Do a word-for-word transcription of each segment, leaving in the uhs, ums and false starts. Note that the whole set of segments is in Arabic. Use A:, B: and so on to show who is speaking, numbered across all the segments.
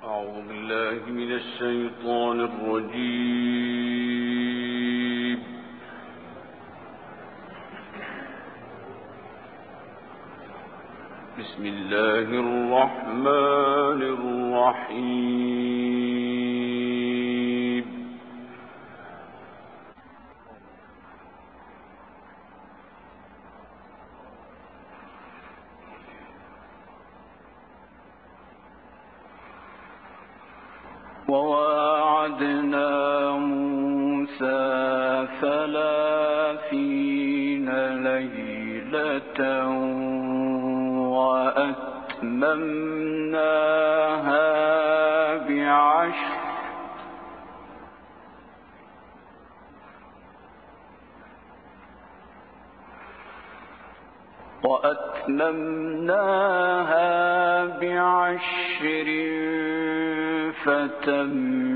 A: أعوذ بالله من الشيطان الرجيم. بسم الله الرحمن الرحيم. وواعدنا موسى ثلاثين ليلة وأتممناها بعشر وأتممناها بعشر فتم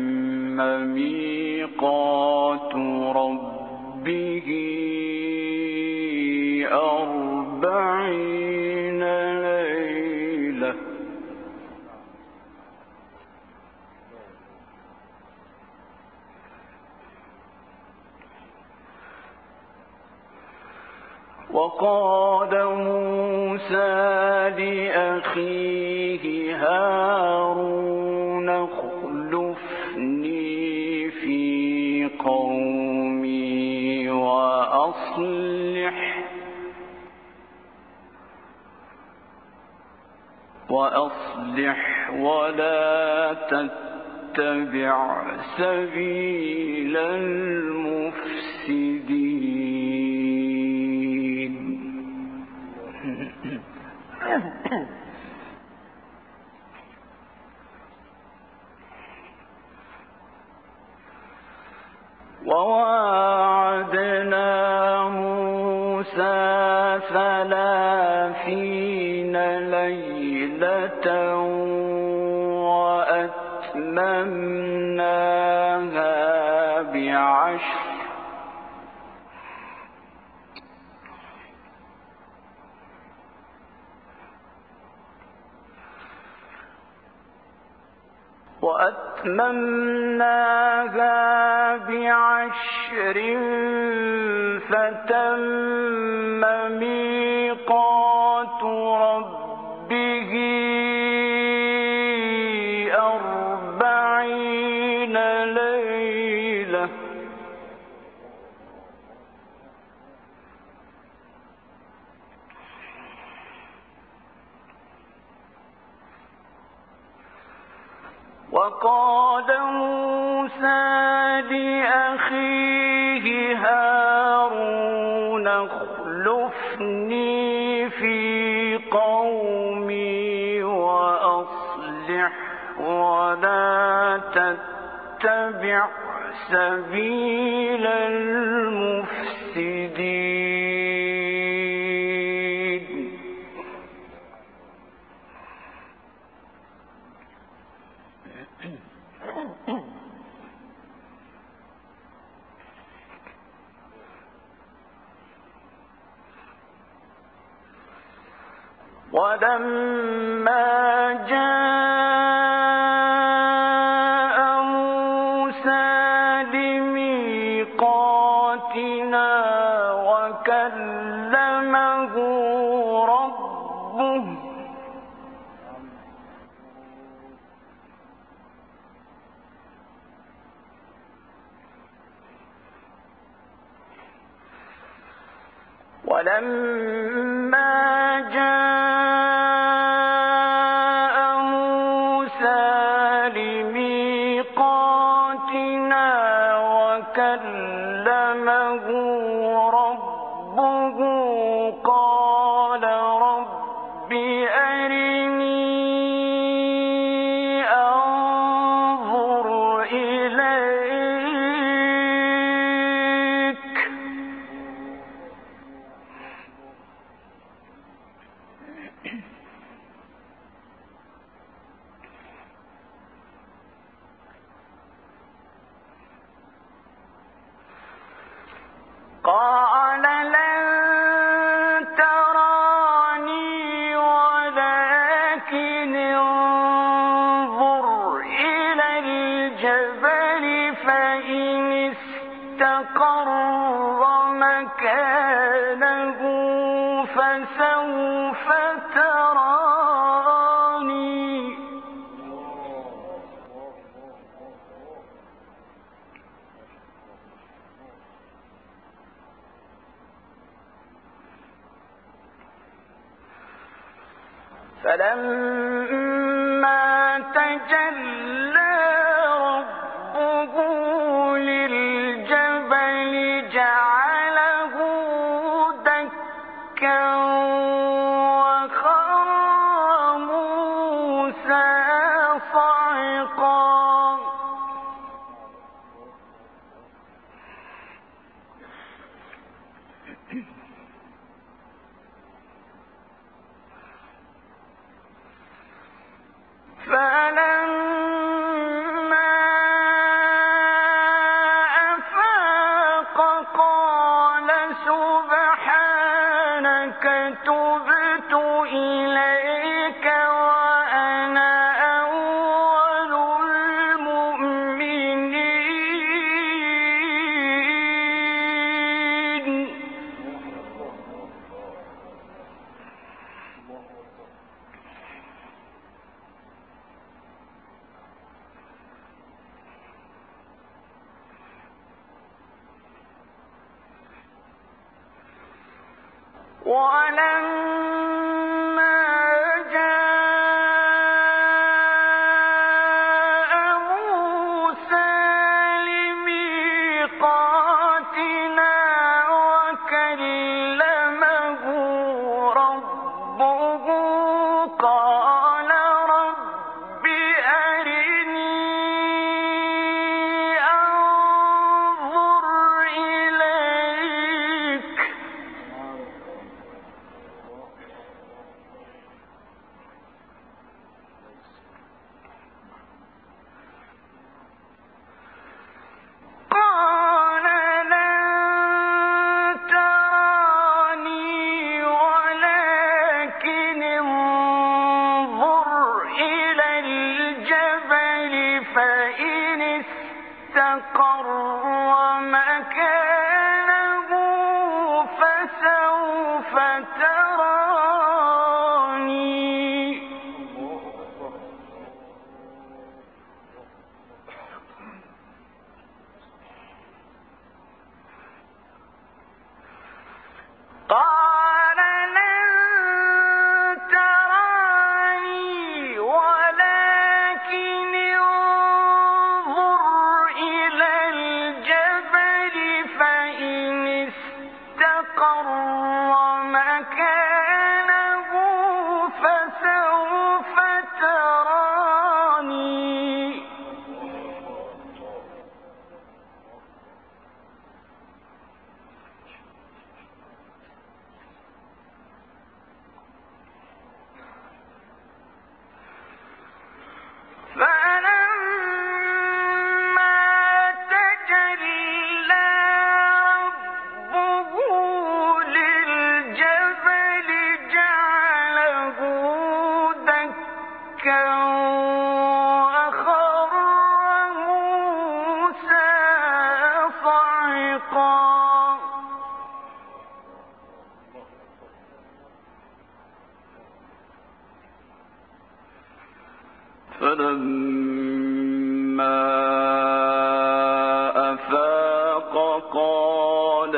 A: ميقات ربه أربعين ليلة وقال موسى لأخيه هارون اخلفني في قومي وأصلح وأصلح ولا تتبع سبيل المفسدين. وواعدنا موسى ثلاثين ليلة وأتممناها بعشر وأتممناها بعشر فتم ميقات ربه أربعين ليلة وقال موسى لأخيه هارون اخلفني في قومي وأصلح ولا تتبع سبيل المفسدين. ولما جاء موسى لميقاتنا وكلمه ربه ولما جاء موسى لميقاتنا وكلمه ربه قال رب أرني أنظر إليك الجبل فإن استقر مكانه فسوف تراني فلما تجلى ربه للجبل جعله دكا وخر موسى صعقا فلما أفاق قال سبحانك تبت إليك وأنا أول المؤمنين ولما جاء موسى لميقاتنا وكلمه ربه قال رب أرني أنظر إليك قال لن تراني ولكن انظر إلى الجبل فإن استقر مكانه فسوف تراني قال لن تراني ولكن انظر إلى الجبل فإن استقر مكانه فسوف تراني فلما تجلى ربه للجبل جعله دكا وخر موسى صعقا فلما أفاق قال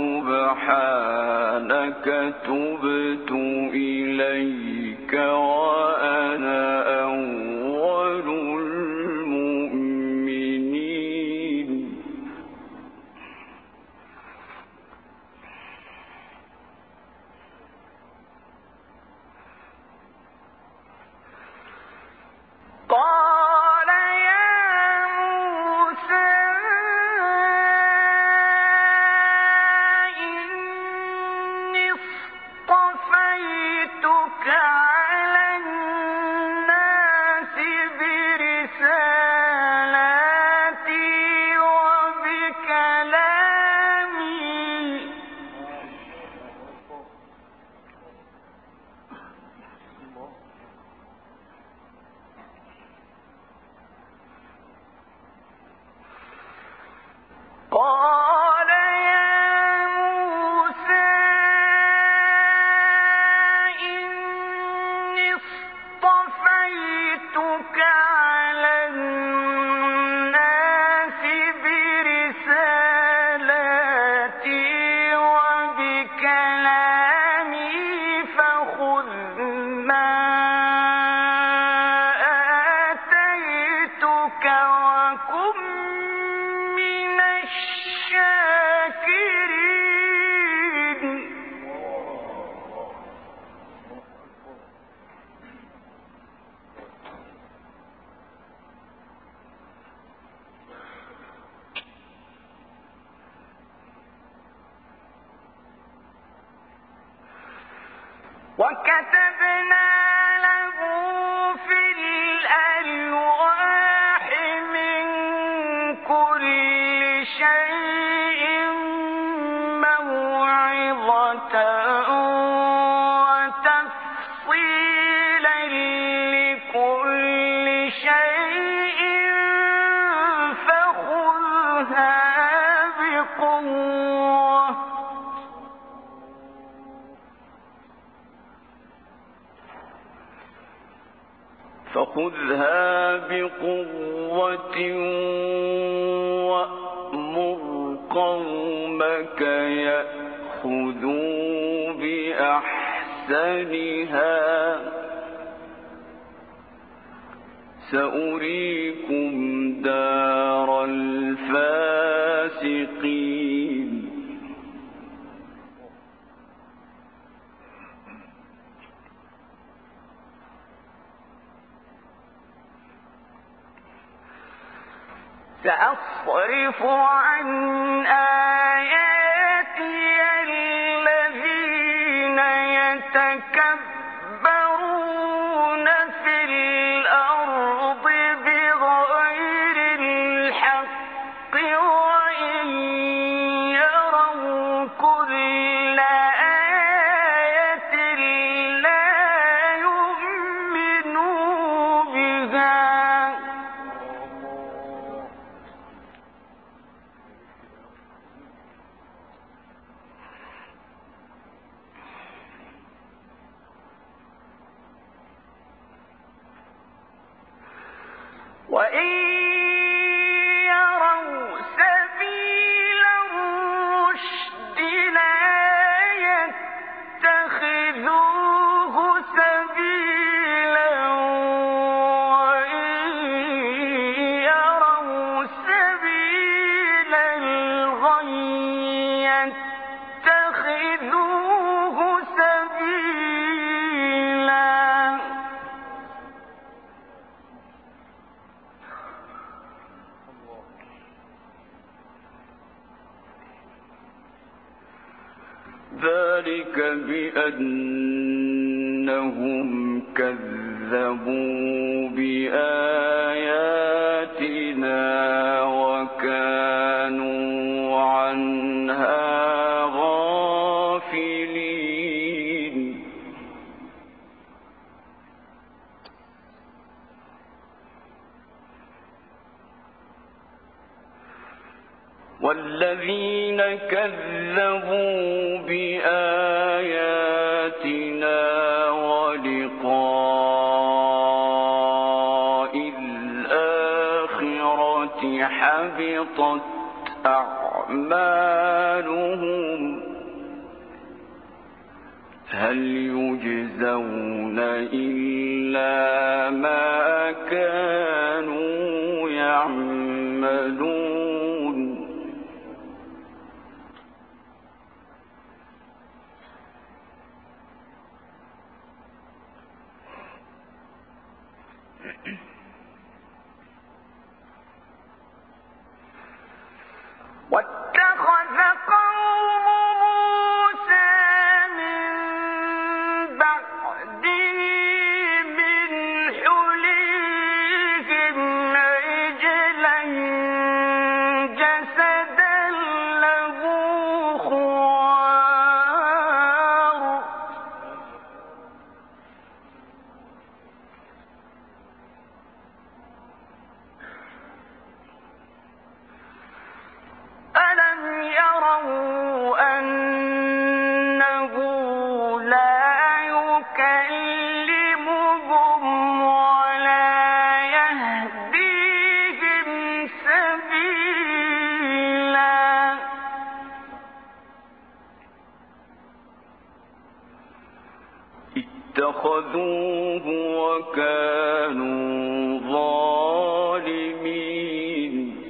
A: سبحانك تبت إليك وأنا أول المؤمنين قال يا موسى إني اصطفيتك على على الناس برسالاتي وبكلامي فخذ ما آتيتك وكن من الشاكرين. وكتبنا له في الألواح من كل شيء موعظة وتفصيلا لكل شيء فخذها بقوة فخذها بقوة وأمر قومك يأخذوا بأحسنها سأريكم دار الفاسقين. سأصرف عن آياتي الذين يتكبرون في الأرض بغير الحق وإن يروا كل آية لا يؤمنوا بها وإن يروا سبيل الرشد لا يتخذوه سبيلا وإن يروا سبيل الغي يتخذوه سبيلا ذلك بأنهم كذبوا بآياتنا وكانوا عنها غافلين. والذين كذبوا بآياتنا ولقاء الآخرة حبطت أعمالهم هل يجزون إلا ما كانوا يعملون. واتخذ قوم موسى من بعده من حليهم عجلا جسدا له خوار ألا
B: فاتخذوه وكانوا ظالمين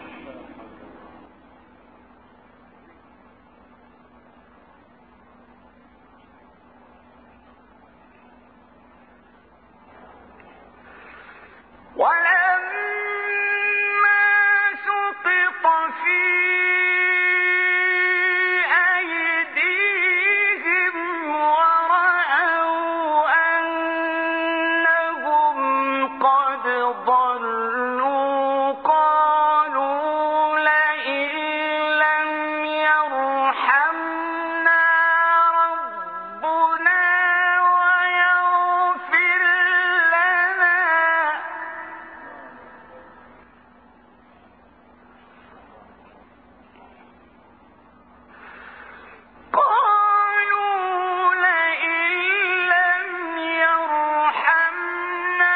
A: ولما سقط في أيديهم ورأوا أنهم قد ضلوا قالوا لئن لم يرحمنا ربنا ويغفر لنا قالوا لئن لم يرحمنا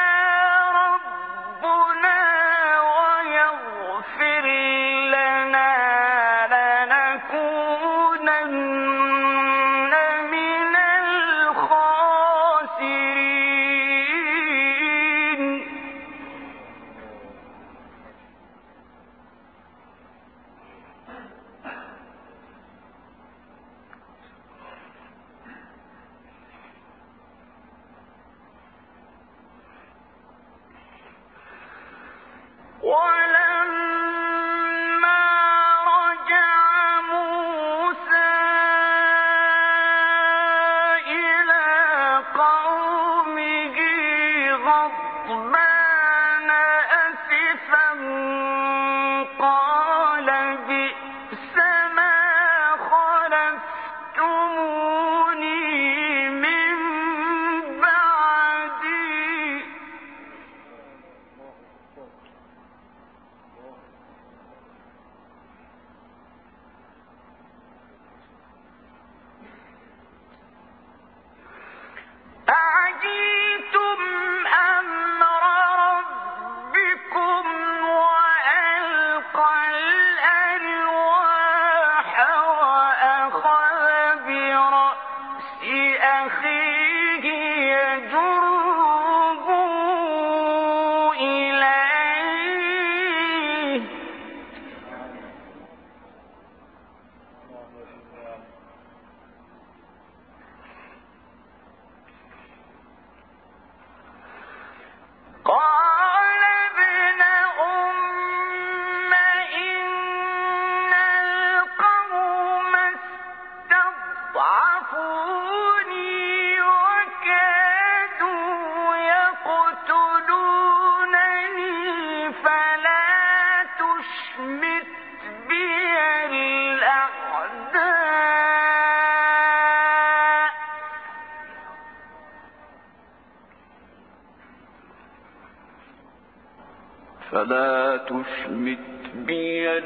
A: ربنا ويغفر لنا لنكونن من الخاسرين ولما رجع موسى إلى قومه غضبان أسفا قال بئس ما خلفتموني من بعدي أعجلتم أمر ربكم وألقى الألواح وأخذ برأس أخيه يجره إليه قال ابن أم إن القوم استضعفوني وكادوا يقتلونني فلا تشمت بي الأعداء
B: فلا تشمت بي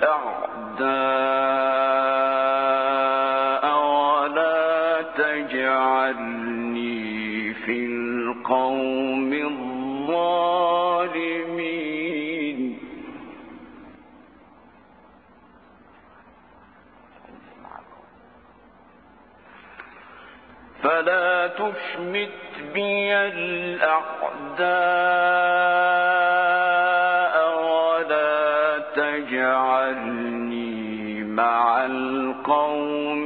B: الأعداء ولا تجعلني في القوم الظالمين فلا تشمت بي الأعداء ولا تجعلني مع القوم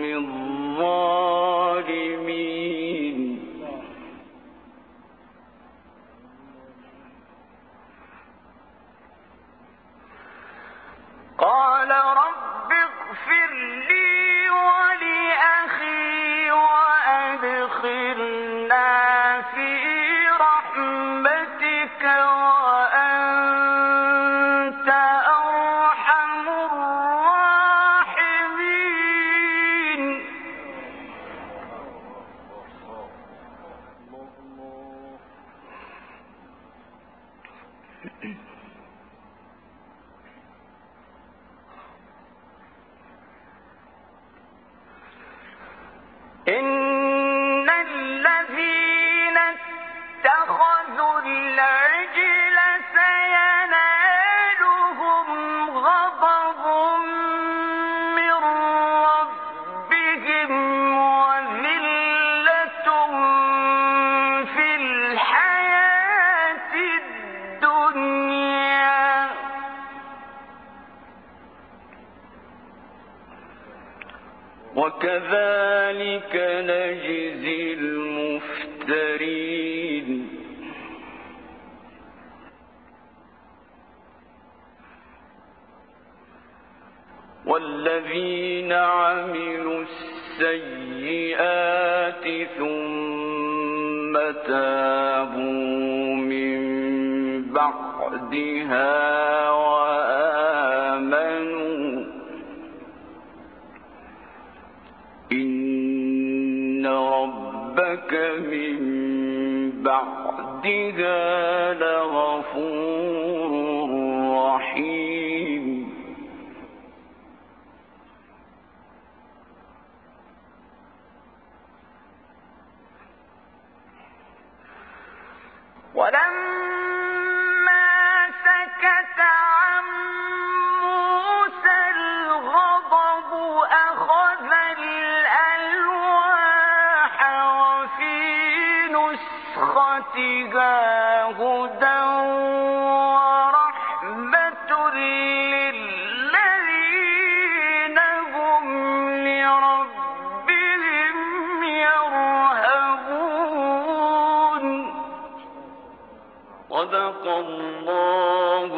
B: الظالمين
A: قال رب اغفر لي ولأخي وأدخلنا في رحمتك وأنت أرحم الراحمين إن الذين اتخذوا العجل سينالهم غضب من ربهم وذلة
B: وكذلك نجزي المفترين والذين عملوا السيئات ثم تابوا من بعدها وآمنوا إن ربك من بعدها لغفور رحيم
A: ولما سكت عن موسى الغضب أخذ الألواح وفي نسختها هدى ورحمة للذين هم لربهم يرهبون.
B: صدق الله